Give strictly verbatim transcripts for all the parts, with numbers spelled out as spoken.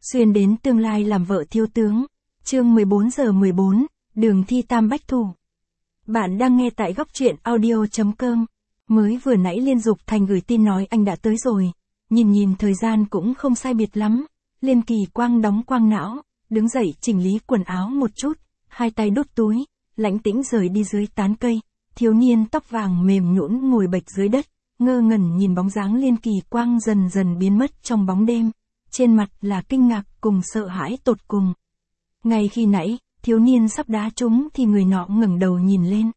Xuyên đến tương lai làm vợ thiếu tướng. Chương mười bốn giờ mười bốn, đường thi tam bách thủ. Bạn đang nghe tại góc truyện audio chấm com. Mới vừa nãy Liên Dục Thành gửi tin nói anh đã tới rồi. Nhìn nhìn thời gian cũng không sai biệt lắm. Liên Kỳ Quang đóng quang não, đứng dậy chỉnh lý quần áo một chút, hai tay đút túi, lãnh tĩnh rời đi dưới tán cây. Thiếu niên tóc vàng mềm nhũn ngồi bệt dưới đất, ngơ ngẩn nhìn bóng dáng Liên Kỳ Quang dần dần biến mất trong bóng đêm. Trên mặt là kinh ngạc cùng sợ hãi tột cùng. Ngay khi nãy, thiếu niên sắp đá trúng thì người nọ ngẩng đầu nhìn lên.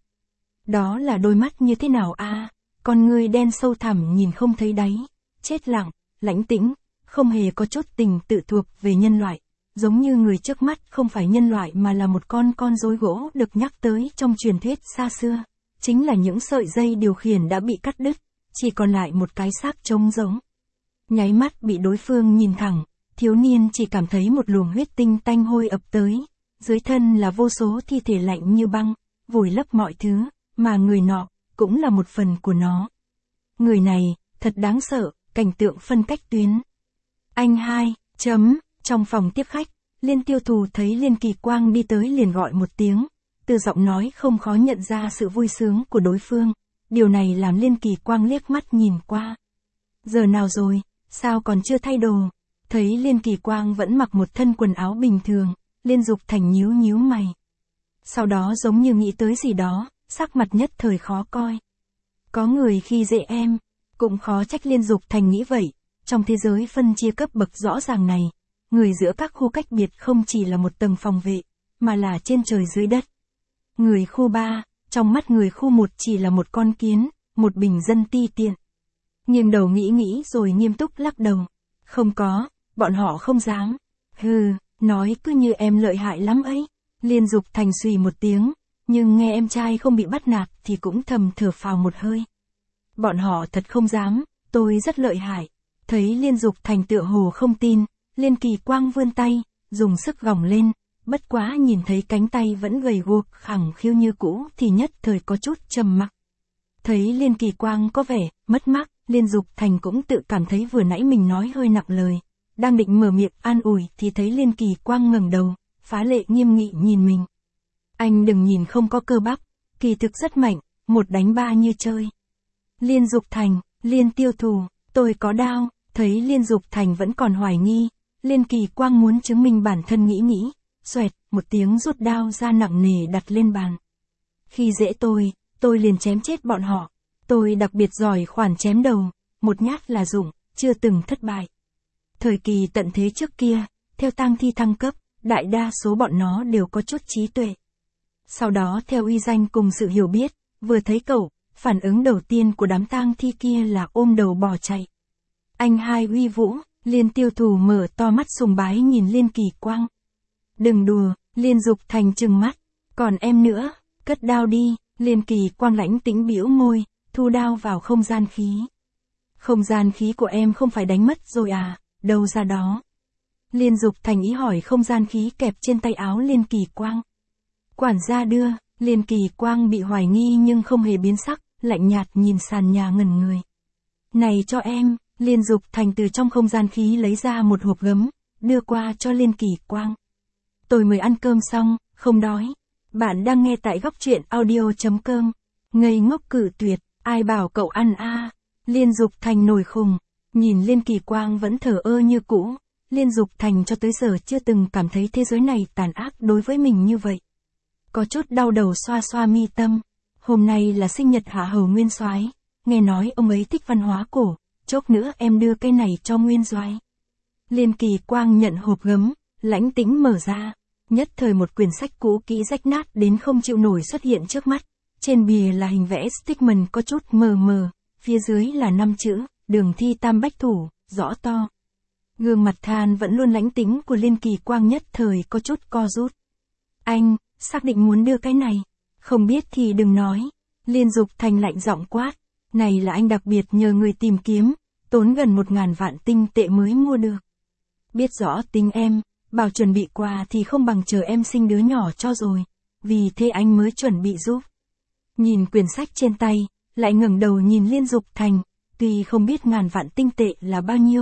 Đó là đôi mắt như thế nào a? À, con ngươi đen sâu thẳm nhìn không thấy đáy, chết lặng, lãnh tĩnh, không hề có chút tình tự thuộc về nhân loại, giống như người trước mắt không phải nhân loại mà là một con con rối gỗ được nhắc tới trong truyền thuyết xa xưa, chính là những sợi dây điều khiển đã bị cắt đứt, chỉ còn lại một cái xác trống rỗng. Nháy mắt bị đối phương nhìn thẳng, thiếu niên chỉ cảm thấy một luồng huyết tinh tanh hôi ập tới, dưới thân là vô số thi thể lạnh như băng, vùi lấp mọi thứ, mà người nọ, cũng là một phần của nó. Người này, thật đáng sợ, cảnh tượng phân cách tuyến. Anh hai, chấm, trong phòng tiếp khách, Liên Tiêu Thù thấy Liên Kỳ Quang đi tới liền gọi một tiếng, từ giọng nói không khó nhận ra sự vui sướng của đối phương, điều này làm Liên Kỳ Quang liếc mắt nhìn qua. Giờ nào rồi, sao còn chưa thay đồ? Thấy Liên Kỳ Quang vẫn mặc một thân quần áo bình thường, Liên Dục Thành nhíu nhíu mày. Sau đó giống như nghĩ tới gì đó, sắc mặt nhất thời khó coi. Có người khi dễ em, cũng khó trách Liên Dục Thành nghĩ vậy, trong thế giới phân chia cấp bậc rõ ràng này, người giữa các khu cách biệt không chỉ là một tầng phòng vệ, mà là trên trời dưới đất. Người khu ba, trong mắt người khu một chỉ là một con kiến, một bình dân ti tiện. Nghiêng đầu nghĩ nghĩ rồi nghiêm túc lắc đầu. Không có, bọn họ không dám. Hừ, nói cứ như em lợi hại lắm ấy. Liên Dục Thành xùy một tiếng, nhưng nghe em trai không bị bắt nạt thì cũng thầm thở phào một hơi. Bọn họ thật không dám, tôi rất lợi hại. Thấy Liên Dục Thành tựa hồ không tin, Liên Kỳ Quang vươn tay, dùng sức gồng lên, bất quá nhìn thấy cánh tay vẫn gầy guộc khẳng khiu như cũ thì nhất thời có chút trầm mặc. Thấy Liên Kỳ Quang có vẻ mất mát, Liên Dục Thành cũng tự cảm thấy vừa nãy mình nói hơi nặng lời, đang định mở miệng an ủi thì thấy Liên Kỳ Quang ngẩng đầu, phá lệ nghiêm nghị nhìn mình. Anh đừng nhìn không có cơ bắp, kỳ thực rất mạnh, một đánh ba như chơi. Liên Dục Thành, Liên Tiêu Thù, tôi có đao. Thấy Liên Dục Thành vẫn còn hoài nghi, Liên Kỳ Quang muốn chứng minh bản thân nghĩ nghĩ, xoẹt, một tiếng rút đao ra nặng nề đặt lên bàn. Khi dễ tôi, tôi liền chém chết bọn họ. Tôi đặc biệt giỏi khoản chém đầu, một nhát là dụng, chưa từng thất bại. Thời kỳ tận thế trước kia, theo tang thi thăng cấp, đại đa số bọn nó đều có chút trí tuệ. Sau đó theo uy danh cùng sự hiểu biết, vừa thấy cậu, phản ứng đầu tiên của đám tang thi kia là ôm đầu bỏ chạy. Anh hai uy vũ, Liên Tiêu Thù mở to mắt sùng bái nhìn Liên Kỳ Quang. Đừng đùa, Liên Dục Thành trừng mắt, còn em nữa, cất đao đi. Liên Kỳ Quang lãnh tĩnh bĩu môi, thu đao vào không gian khí. Không gian khí của em không phải đánh mất rồi à, đâu ra đó. Liên Dục Thành ý hỏi không gian khí kẹp trên tay áo Liên Kỳ Quang. Quản gia đưa, Liên Kỳ Quang bị hoài nghi nhưng không hề biến sắc, lạnh nhạt nhìn sàn nhà ngẩn người. Này cho em. Liên Dục Thành từ trong không gian khí lấy ra một hộp gấm, đưa qua cho Liên Kỳ Quang. Tôi mới ăn cơm xong, không đói. Bạn đang nghe tại góc truyện audio chấm com. Ngây ngốc cử tuyệt, ai bảo cậu ăn a? À? Liên Dục Thành nổi khùng, nhìn Liên Kỳ Quang vẫn thờ ơ như cũ. Liên Dục Thành cho tới giờ chưa từng cảm thấy thế giới này tàn ác đối với mình như vậy. Có chút đau đầu xoa xoa mi tâm. Hôm nay là sinh nhật Hạ Hầu Nguyên Soái, nghe nói ông ấy thích văn hóa cổ. Chốc nữa em đưa cái này cho Nguyên Soái. Liên Kỳ Quang nhận hộp gấm, lãnh tĩnh mở ra. Nhất thời một quyển sách cũ kỹ rách nát đến không chịu nổi xuất hiện trước mắt. Trên bìa là hình vẽ stickman có chút mờ mờ, phía dưới là năm chữ, đường thi tam bách thủ, rõ to. Gương mặt than vẫn luôn lãnh tĩnh của Liên Kỳ Quang nhất thời có chút co rút. Anh, xác định muốn đưa cái này. Không biết thì đừng nói. Liên Dục Thành lạnh giọng quát. Này là anh đặc biệt nhờ người tìm kiếm, tốn gần một ngàn vạn tinh tệ mới mua được. Biết rõ tính em, bảo chuẩn bị quà thì không bằng chờ em sinh đứa nhỏ cho rồi, vì thế anh mới chuẩn bị giúp. Nhìn quyển sách trên tay, lại ngẩng đầu nhìn Liên Dục Thành, tuy không biết ngàn vạn tinh tệ là bao nhiêu,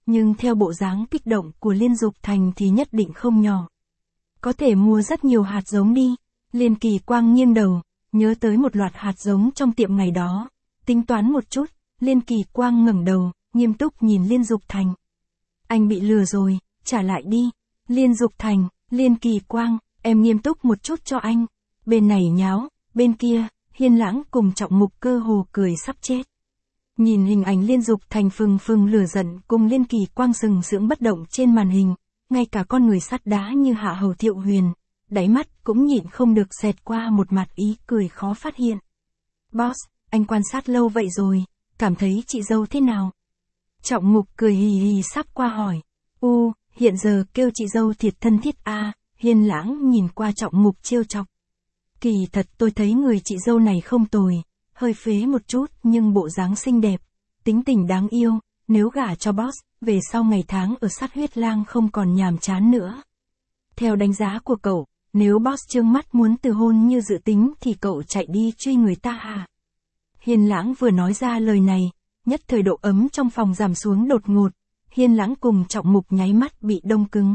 nhưng theo bộ dáng kích động của Liên Dục Thành thì nhất định không nhỏ. Có thể mua rất nhiều hạt giống đi. Liên Kỳ Quang nghiêng đầu, nhớ tới một loạt hạt giống trong tiệm ngày đó. Tính toán một chút, Liên Kỳ Quang ngẩng đầu, nghiêm túc nhìn Liên Dục Thành. Anh bị lừa rồi, trả lại đi. Liên Dục Thành, Liên Kỳ Quang, em nghiêm túc một chút cho anh. Bên này nháo, bên kia, Hiên Lãng cùng Trọng Mục cơ hồ cười sắp chết. Nhìn hình ảnh Liên Dục Thành phừng phừng lửa giận cùng Liên Kỳ Quang sừng sững bất động trên màn hình, ngay cả con người sắt đá như Hạ Hầu Thiệu Huyền, đáy mắt cũng nhịn không được xẹt qua một mặt ý cười khó phát hiện. Boss, anh quan sát lâu vậy rồi, cảm thấy chị dâu thế nào? Trọng Mục cười hì hì sắp qua hỏi. U, hiện giờ kêu chị dâu thiệt thân thiết a. À, Hiên Lãng nhìn qua Trọng Mục trêu chọc. Kỳ thật tôi thấy người chị dâu này không tồi, hơi phế một chút nhưng bộ dáng xinh đẹp, tính tình đáng yêu, nếu gả cho boss, về sau ngày tháng ở sát huyết lang không còn nhàm chán nữa. Theo đánh giá của cậu, nếu boss trương mắt muốn từ hôn như dự tính thì cậu chạy đi truy người ta à? Hiên Lãng vừa nói ra lời này, nhất thời độ ấm trong phòng giảm xuống đột ngột, Hiên Lãng cùng Trọng Mục nháy mắt bị đông cứng.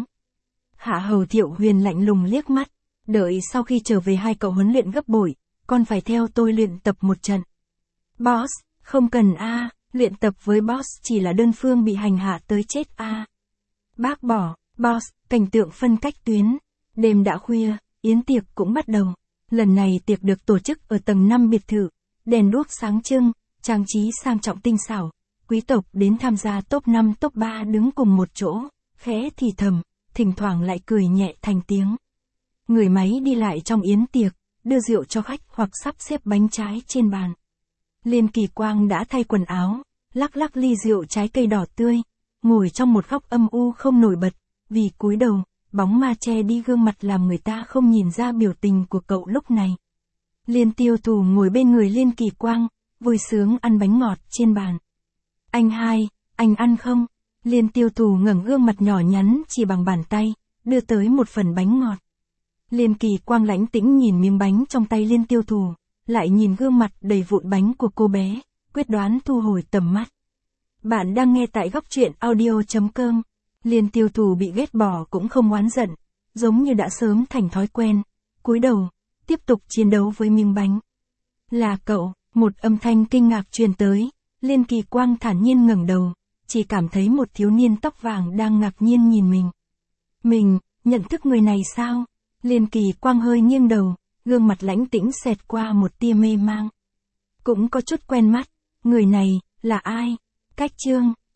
Hạ Hầu Thiệu Huyền lạnh lùng liếc mắt, đợi sau khi trở về hai cậu huấn luyện gấp bội, con phải theo tôi luyện tập một trận. Boss, không cần a, à, luyện tập với boss chỉ là đơn phương bị hành hạ tới chết a. À. Bác bỏ, boss, cảnh tượng phân cách tuyến. Đêm đã khuya, yến tiệc cũng bắt đầu. Lần này tiệc được tổ chức ở tầng năm biệt thự, đèn đuốc sáng trưng, trang trí sang trọng tinh xảo, quý tộc đến tham gia top năm top ba đứng cùng một chỗ, khẽ thì thầm, thỉnh thoảng lại cười nhẹ thành tiếng. Người máy đi lại trong yến tiệc, đưa rượu cho khách hoặc sắp xếp bánh trái trên bàn. Liên Kỳ Quang đã thay quần áo, lắc lắc ly rượu trái cây đỏ tươi, ngồi trong một góc âm u không nổi bật, vì cúi đầu, bóng ma che đi gương mặt làm người ta không nhìn ra biểu tình của cậu lúc này. Liên Tiêu Thù ngồi bên người Liên Kỳ Quang, vui sướng ăn bánh ngọt trên bàn. Anh hai, anh ăn không? Liên Tiêu Thù ngẩng gương mặt nhỏ nhắn chỉ bằng bàn tay, đưa tới một phần bánh ngọt. Liên Kỳ Quang lãnh tĩnh nhìn miếng bánh trong tay Liên Tiêu Thù, lại nhìn gương mặt đầy vụn bánh của cô bé, quyết đoán thu hồi tầm mắt. Bạn đang nghe tại góc truyện audio chấm com. Liên Tiêu Thù bị ghét bỏ cũng không oán giận, giống như đã sớm thành thói quen, cúi đầu, tiếp tục chiến đấu với miếng bánh. Là cậu, một âm thanh kinh ngạc truyền tới, Liên Kỳ Quang thản nhiên ngẩng đầu, chỉ cảm thấy một thiếu niên tóc vàng đang ngạc nhiên nhìn mình. Mình, nhận thức người này sao? Liên Kỳ Quang hơi nghiêng đầu, gương mặt lãnh tĩnh xẹt qua một tia mê mang. Cũng có chút quen mắt, người này, là ai? Cách Trương,